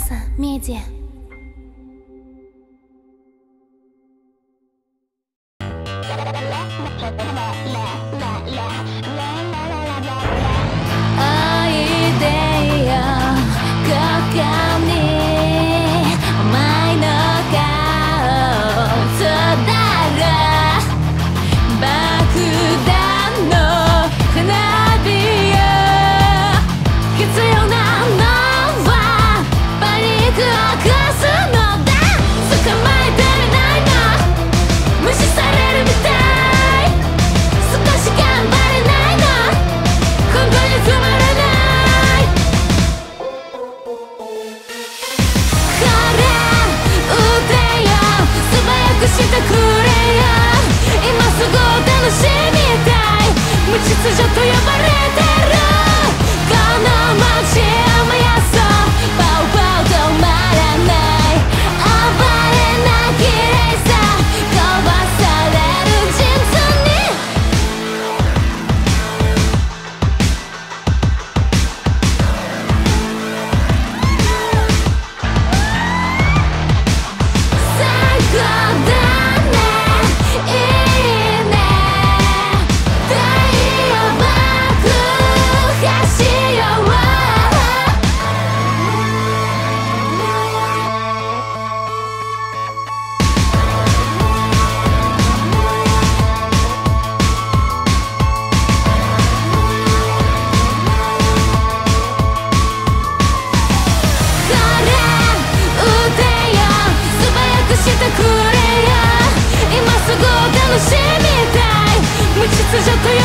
Alexa Media. 秩序と呼ばれてるこの街を燃やそうバウバウ止まらない暴れなきレーサー壊される陣痛に最高だねいいねしてくれよ今すぐ楽しみたい無秩序と